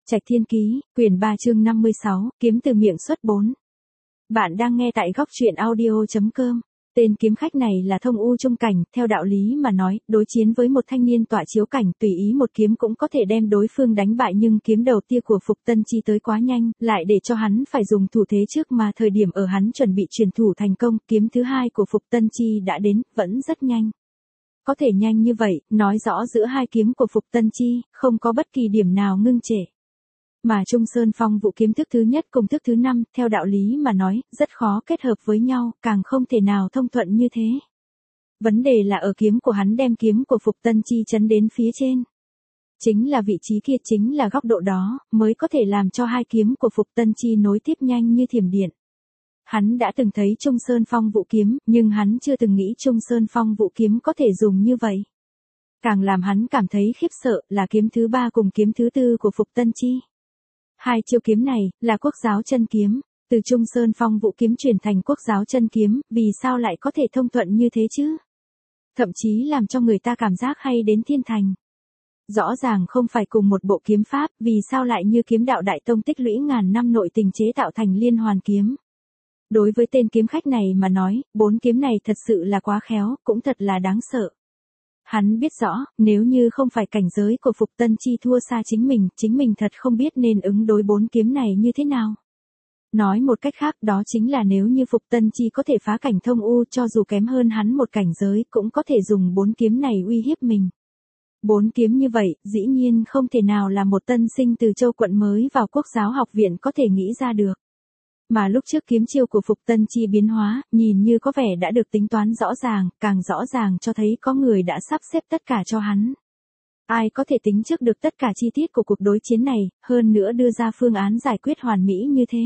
Trạch Thiên Ký, quyển 3 chương 56, kiếm từ miệng xuất 4. Bạn đang nghe tại góc truyện audio.com. Tên kiếm khách này là Thông U Trung Cảnh, theo đạo lý mà nói, đối chiến với một thanh niên tọa chiếu cảnh tùy ý một kiếm cũng có thể đem đối phương đánh bại, nhưng kiếm đầu tia của Phục Tân Chi tới quá nhanh, lại để cho hắn phải dùng thủ thế trước mà thời điểm ở hắn chuẩn bị truyền thủ thành công, kiếm thứ hai của Phục Tân Chi đã đến, vẫn rất nhanh. Có thể nhanh như vậy, nói rõ giữa hai kiếm của Phục Tân Chi, không có bất kỳ điểm nào ngưng trệ. Mà Trung Sơn Phong Vũ kiếm thức thứ nhất cùng thức thứ 5, theo đạo lý mà nói, rất khó kết hợp với nhau, càng không thể nào thông thuận như thế. Vấn đề là ở kiếm của hắn đem kiếm của Phục Tân Chi chấn đến phía trên. Chính là vị trí kia, chính là góc độ đó, mới có thể làm cho hai kiếm của Phục Tân Chi nối tiếp nhanh như thiểm điện. Hắn đã từng thấy Trung Sơn Phong Vũ kiếm, nhưng hắn chưa từng nghĩ Trung Sơn Phong Vũ kiếm có thể dùng như vậy. Càng làm hắn cảm thấy khiếp sợ là kiếm thứ 3 cùng kiếm thứ 4 của Phục Tân Chi. Hai chiêu kiếm này là Quốc Giáo Chân Kiếm, từ Trung Sơn Phong Vũ kiếm chuyển thành Quốc Giáo Chân Kiếm, vì sao lại có thể thông thuận như thế chứ? Thậm chí làm cho người ta cảm giác hay đến thiên thành. Rõ ràng không phải cùng một bộ kiếm pháp, vì sao lại như kiếm đạo đại tông tích lũy ngàn năm nội tình chế tạo thành liên hoàn kiếm. Đối với tên kiếm khách này mà nói, 4 kiếm này thật sự là quá khéo, cũng thật là đáng sợ. Hắn biết rõ, nếu như không phải cảnh giới của Phục Tân Chi thua xa chính mình thật không biết nên ứng đối 4 kiếm này như thế nào. Nói một cách khác, đó chính là nếu như Phục Tân Chi có thể phá cảnh Thông U, cho dù kém hơn hắn một cảnh giới, cũng có thể dùng 4 kiếm này uy hiếp mình. 4 kiếm như vậy, dĩ nhiên không thể nào là một tân sinh từ Châu quận mới vào Quốc Giáo học viện có thể nghĩ ra được. Mà lúc trước kiếm chiêu của Phục Tân Chi biến hóa, nhìn như có vẻ đã được tính toán rõ ràng, càng rõ ràng cho thấy có người đã sắp xếp tất cả cho hắn. Ai có thể tính trước được tất cả chi tiết của cuộc đối chiến này, hơn nữa đưa ra phương án giải quyết hoàn mỹ như thế.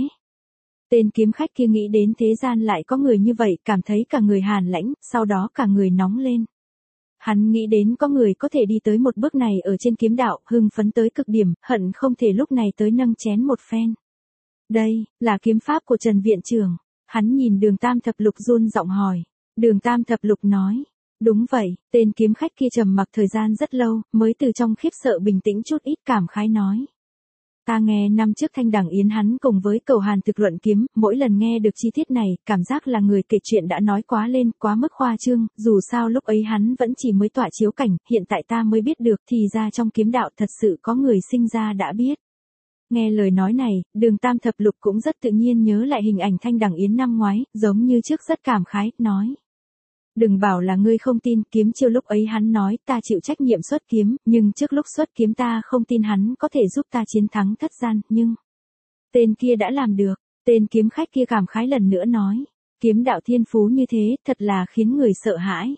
Tên kiếm khách kia nghĩ đến thế gian lại có người như vậy, cảm thấy cả người hàn lãnh, sau đó cả người nóng lên. Hắn nghĩ đến có người có thể đi tới một bước này ở trên kiếm đạo, hưng phấn tới cực điểm, hận không thể lúc này tới nâng chén một phen. Đây, là kiếm pháp của Trần Viện Trưởng. Hắn nhìn Đường Tam Thập Lục run giọng hỏi. Đường Tam Thập Lục nói. Đúng vậy, tên kiếm khách kia trầm mặc thời gian rất lâu, mới từ trong khiếp sợ bình tĩnh chút ít, cảm khái nói. Ta nghe năm trước Thanh Đằng Yến hắn cùng với Cầu Hàn thực luận kiếm, mỗi lần nghe được chi tiết này, cảm giác là người kể chuyện đã nói quá lên, quá mức khoa trương, dù sao lúc ấy hắn vẫn chỉ mới tọa chiếu cảnh, hiện tại ta mới biết được, thì ra trong kiếm đạo thật sự có người sinh ra đã biết. Nghe lời nói này, Đường Tam Thập Lục cũng rất tự nhiên nhớ lại hình ảnh Thanh Đằng Yến năm ngoái, giống như trước rất cảm khái, nói. Đừng bảo là ngươi không tin, kiếm chiêu lúc ấy hắn nói ta chịu trách nhiệm xuất kiếm, nhưng trước lúc xuất kiếm ta không tin hắn có thể giúp ta chiến thắng thất gian, nhưng... Tên kia đã làm được, tên kiếm khách kia cảm khái lần nữa nói. Kiếm đạo thiên phú như thế, thật là khiến người sợ hãi.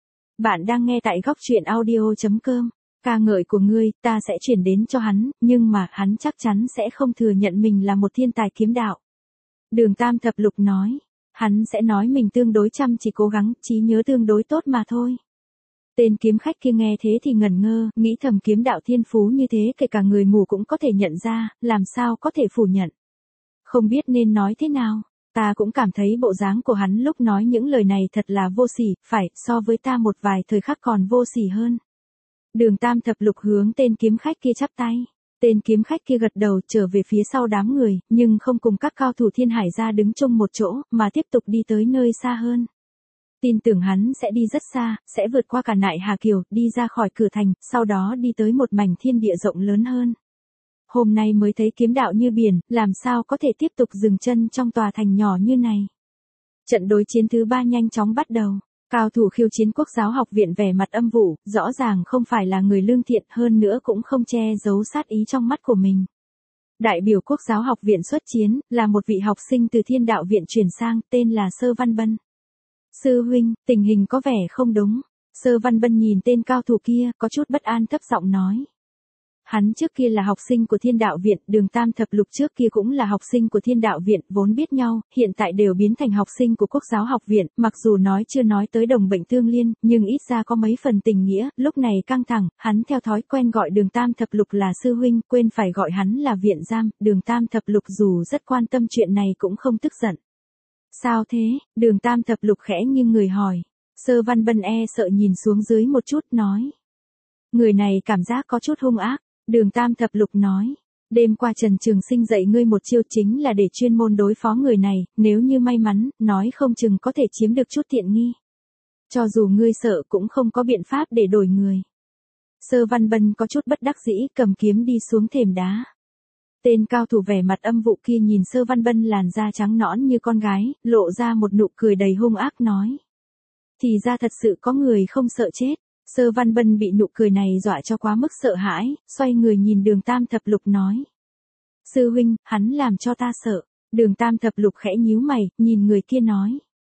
Bạn đang nghe tại góc truyện audio.com. Ca ngợi của ngươi, ta sẽ chuyển đến cho hắn, nhưng mà hắn chắc chắn sẽ không thừa nhận mình là một thiên tài kiếm đạo. Đường Tam Thập Lục nói, hắn sẽ nói mình tương đối chăm chỉ cố gắng, trí nhớ tương đối tốt mà thôi. Tên kiếm khách kia nghe thế thì ngẩn ngơ, nghĩ thầm kiếm đạo thiên phú như thế kể cả người mù cũng có thể nhận ra, làm sao có thể phủ nhận. Không biết nên nói thế nào, ta cũng cảm thấy bộ dáng của hắn lúc nói những lời này thật là vô sỉ, phải, so với ta một vài thời khắc còn vô sỉ hơn. Đường Tam Thập Lục hướng tên kiếm khách kia chắp tay. Tên kiếm khách kia gật đầu trở về phía sau đám người, nhưng không cùng các cao thủ Thiên Hải gia đứng chung một chỗ, mà tiếp tục đi tới nơi xa hơn. Tin tưởng hắn sẽ đi rất xa, sẽ vượt qua cả Nại Hà Kiều, đi ra khỏi cửa thành, sau đó đi tới một mảnh thiên địa rộng lớn hơn. Hôm nay mới thấy kiếm đạo như biển, làm sao có thể tiếp tục dừng chân trong tòa thành nhỏ như này. Trận đối chiến thứ 3 nhanh chóng bắt đầu. Cao thủ khiêu chiến Quốc Giáo học viện vẻ mặt âm vụ, rõ ràng không phải là người lương thiện, hơn nữa cũng không che giấu sát ý trong mắt của mình. Đại biểu Quốc Giáo học viện xuất chiến, là một vị học sinh từ Thiên Đạo viện chuyển sang, tên là Sơ Văn Bân. Sư huynh, tình hình có vẻ không đúng. Sơ Văn Bân nhìn tên cao thủ kia, có chút bất an thấp giọng nói. Hắn trước kia là học sinh của Thiên Đạo viện, Đường Tam Thập Lục trước kia cũng là học sinh của Thiên Đạo viện, vốn biết nhau, hiện tại đều biến thành học sinh của Quốc Giáo học viện, mặc dù chưa nói tới đồng bệnh tương liên, nhưng ít ra có mấy phần tình nghĩa, lúc này căng thẳng, hắn theo thói quen gọi Đường Tam Thập Lục là sư huynh, quên phải gọi hắn là viện giam, Đường Tam Thập Lục dù rất quan tâm chuyện này cũng không tức giận. Sao thế? Đường Tam Thập Lục khẽ nghiêng người hỏi. Sơ Văn Bân sợ nhìn xuống dưới một chút nói. Người này cảm giác có chút hung ác. Đường Tam Thập Lục nói, Đêm qua Trần Trường Sinh dạy ngươi một chiêu chính là để chuyên môn đối phó người này, nếu như may mắn, nói không chừng có thể chiếm được chút tiện nghi. Cho dù ngươi sợ cũng không có biện pháp để đổi người. Sơ Văn Bân có chút bất đắc dĩ, cầm kiếm đi xuống thềm đá. Tên cao thủ vẻ mặt âm vụ kia nhìn Sơ Văn Bân làn da trắng nõn như con gái, lộ ra một nụ cười đầy hung ác nói. Thì ra thật sự có người không sợ chết. Sơ Văn Bân bị nụ cười này dọa cho quá mức sợ hãi, xoay người nhìn Đường Tam Thập Lục nói. Sư huynh, hắn làm cho ta sợ. Đường Tam Thập Lục khẽ nhíu mày, nhìn người kia nói.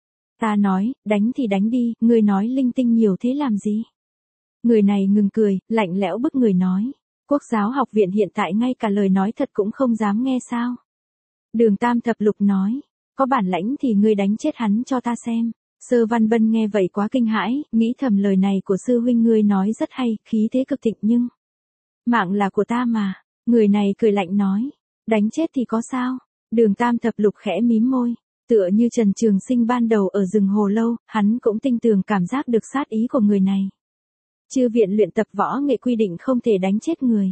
Ta nói, đánh thì đánh đi, ngươi nói linh tinh nhiều thế làm gì? Người này ngừng cười, lạnh lẽo bức người nói. Quốc giáo học viện hiện tại ngay cả lời nói thật cũng không dám nghe sao? Đường Tam Thập Lục nói. Có bản lãnh thì ngươi đánh chết hắn cho ta xem. Sơ Văn Bân nghe vậy quá kinh hãi, nghĩ thầm lời này của sư huynh ngươi nói rất hay, khí thế cực thịnh nhưng. Mạng là của ta mà. Người này cười lạnh nói. Đánh chết thì có sao? Đường Tam Thập Lục khẽ mím môi. Tựa như Trần Trường Sinh ban đầu ở rừng Hồ Lâu, hắn cũng tinh tường cảm giác được sát ý của người này. Chư viện luyện tập võ nghệ quy định không thể đánh chết người.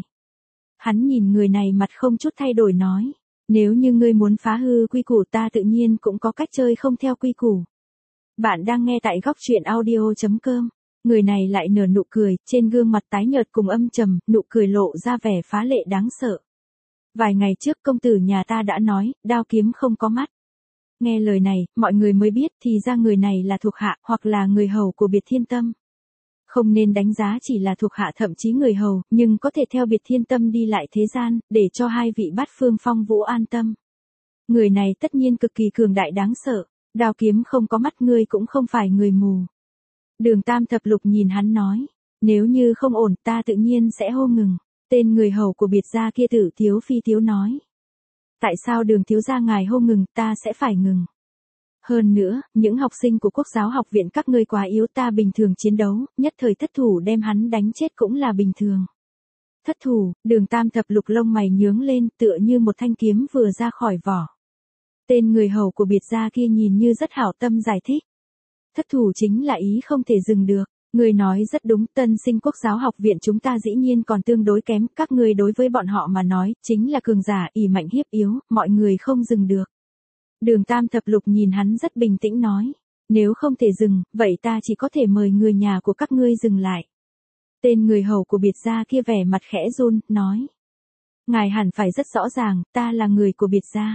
Hắn nhìn người này mặt không chút thay đổi nói. Nếu như ngươi muốn phá hư quy củ ta tự nhiên cũng có cách chơi không theo quy củ. Bạn đang nghe tại góc truyện audio.com. Người này lại nở nụ cười, trên gương mặt tái nhợt cùng âm trầm, nụ cười lộ ra vẻ phá lệ đáng sợ. Vài ngày trước công tử nhà ta đã nói, đao kiếm không có mắt. Nghe lời này, mọi người mới biết thì ra người này là thuộc hạ hoặc là người hầu của Biệt Thiên Tâm. Không nên đánh giá chỉ là thuộc hạ thậm chí người hầu, nhưng có thể theo Biệt Thiên Tâm đi lại thế gian, để cho hai vị bát phương phong vũ an tâm. Người này tất nhiên cực kỳ cường đại đáng sợ, đao kiếm không có mắt ngươi cũng không phải người mù. Đường Tam Thập Lục nhìn hắn nói, nếu như không ổn ta tự nhiên sẽ hô ngừng. Tên người hầu của Biệt gia kia Tử Thiếu Phi Thiếu nói. Tại sao Đường thiếu gia ngài hô ngừng ta sẽ phải ngừng. Hơn nữa, những học sinh của Quốc giáo học viện các ngươi quá yếu ta bình thường chiến đấu, nhất thời thất thủ đem hắn đánh chết cũng là bình thường. Thất thủ, Đường Tam Thập Lục lông mày nhướng lên tựa như một thanh kiếm vừa ra khỏi vỏ. Tên người hầu của Biệt gia kia nhìn như rất hảo tâm giải thích. Thất thủ chính là ý không thể dừng được. Người nói rất đúng, tân sinh Quốc giáo học viện chúng ta dĩ nhiên còn tương đối kém, các ngươi đối với bọn họ mà nói, chính là cường giả, ỷ mạnh hiếp yếu, mọi người không dừng được. Đường Tam Thập Lục nhìn hắn rất bình tĩnh nói, nếu không thể dừng, vậy ta chỉ có thể mời người nhà của các ngươi dừng lại. Tên người hầu của Biệt gia kia vẻ mặt khẽ run, nói. Ngài hẳn phải rất rõ ràng, ta là người của Biệt gia.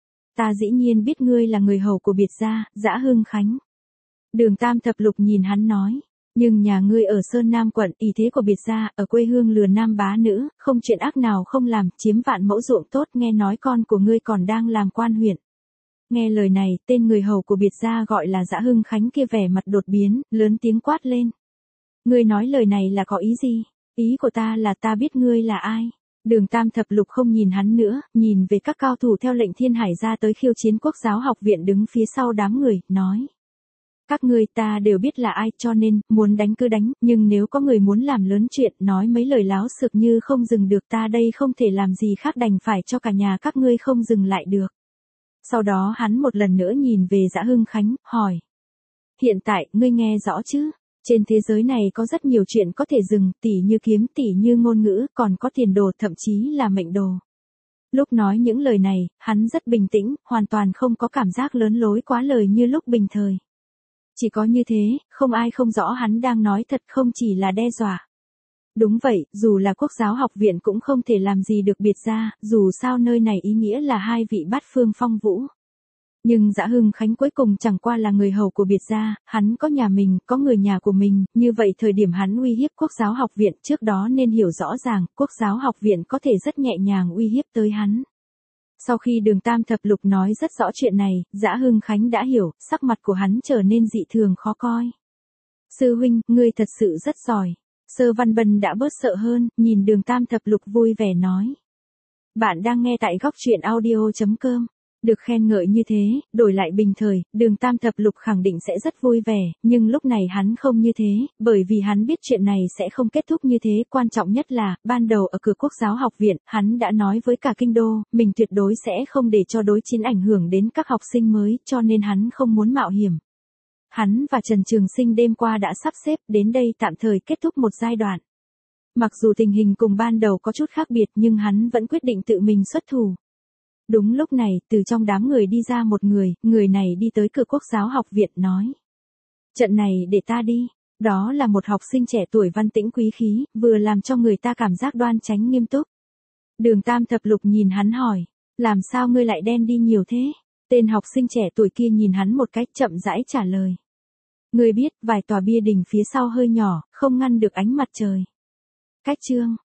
Ta dĩ nhiên biết ngươi là người hầu của Biệt gia, Dã Hưng Khánh. Đường Tam Thập Lục nhìn hắn nói. Nhưng nhà ngươi ở Sơn Nam quận, ý thế của Biệt gia, ở quê hương lừa nam bá nữ, không chuyện ác nào không làm, chiếm vạn mẫu ruộng tốt, nghe nói con của ngươi còn đang làm quan huyện. Nghe lời này, tên người hầu của Biệt gia gọi là Dã Hưng Khánh kia vẻ mặt đột biến, lớn tiếng quát lên. Ngươi nói lời này là có ý gì? Ý của ta là ta biết ngươi là ai. Đường Tam Thập Lục không nhìn hắn nữa, nhìn về các cao thủ theo lệnh Thiên Hải ra tới khiêu chiến Quốc giáo học viện đứng phía sau đám người, nói. Các ngươi ta đều biết là ai cho nên, muốn đánh cứ đánh, nhưng nếu có người muốn làm lớn chuyện, nói mấy lời láo xược như không dừng được ta đây không thể làm gì khác đành phải cho cả nhà các ngươi không dừng lại được. Sau đó hắn một lần nữa nhìn về Dã Hưng Khánh, hỏi. Hiện tại, ngươi nghe rõ chứ? Trên thế giới này có rất nhiều chuyện có thể dừng, tỉ như kiếm, tỉ như ngôn ngữ, còn có tiền đồ, thậm chí là mệnh đồ. Lúc nói những lời này, hắn rất bình tĩnh, hoàn toàn không có cảm giác lớn lối quá lời như lúc bình thời. Chỉ có như thế, không ai không rõ hắn đang nói thật không chỉ là đe dọa. Đúng vậy, dù là Quốc giáo học viện cũng không thể làm gì được Biệt gia, dù sao nơi này ý nghĩa là hai vị bát phương phong vũ. Nhưng Dã Hưng Khánh cuối cùng chẳng qua là người hầu của Biệt gia, hắn có nhà mình, có người nhà của mình, như vậy thời điểm hắn uy hiếp Quốc giáo học viện trước đó nên hiểu rõ ràng, Quốc giáo học viện có thể rất nhẹ nhàng uy hiếp tới hắn. Sau khi Đường Tam Thập Lục nói rất rõ chuyện này, Dã Hưng Khánh đã hiểu, sắc mặt của hắn trở nên dị thường khó coi. Sư huynh, ngươi thật sự rất giỏi. Sơ Văn Bân đã bớt sợ hơn, nhìn Đường Tam Thập Lục vui vẻ nói. Bạn đang nghe tại góc truyện audio.com. Được khen ngợi như thế, đổi lại bình thời, Đường Tam Thập Lục khẳng định sẽ rất vui vẻ, nhưng lúc này hắn không như thế, bởi vì hắn biết chuyện này sẽ không kết thúc như thế, quan trọng nhất là, ban đầu ở cửa Quốc giáo học viện, hắn đã nói với cả kinh đô, mình tuyệt đối sẽ không để cho đối chiến ảnh hưởng đến các học sinh mới, cho nên hắn không muốn mạo hiểm. Hắn và Trần Trường Sinh đêm qua đã sắp xếp đến đây tạm thời kết thúc một giai đoạn. Mặc dù tình hình cùng ban đầu có chút khác biệt nhưng hắn vẫn quyết định tự mình xuất thủ. Đúng lúc này, từ trong đám người đi ra một người này đi tới cửa Quốc giáo học viện nói. Trận này để ta đi. Đó là một học sinh trẻ tuổi văn tĩnh quý khí, vừa làm cho người ta cảm giác đoan chánh nghiêm túc. Đường Tam Thập Lục nhìn hắn hỏi, làm sao ngươi lại đen đi nhiều thế? Tên học sinh trẻ tuổi kia nhìn hắn một cách chậm rãi trả lời. Ngươi biết, vài tòa bia đình phía sau hơi nhỏ, không ngăn được ánh mặt trời. Cách chương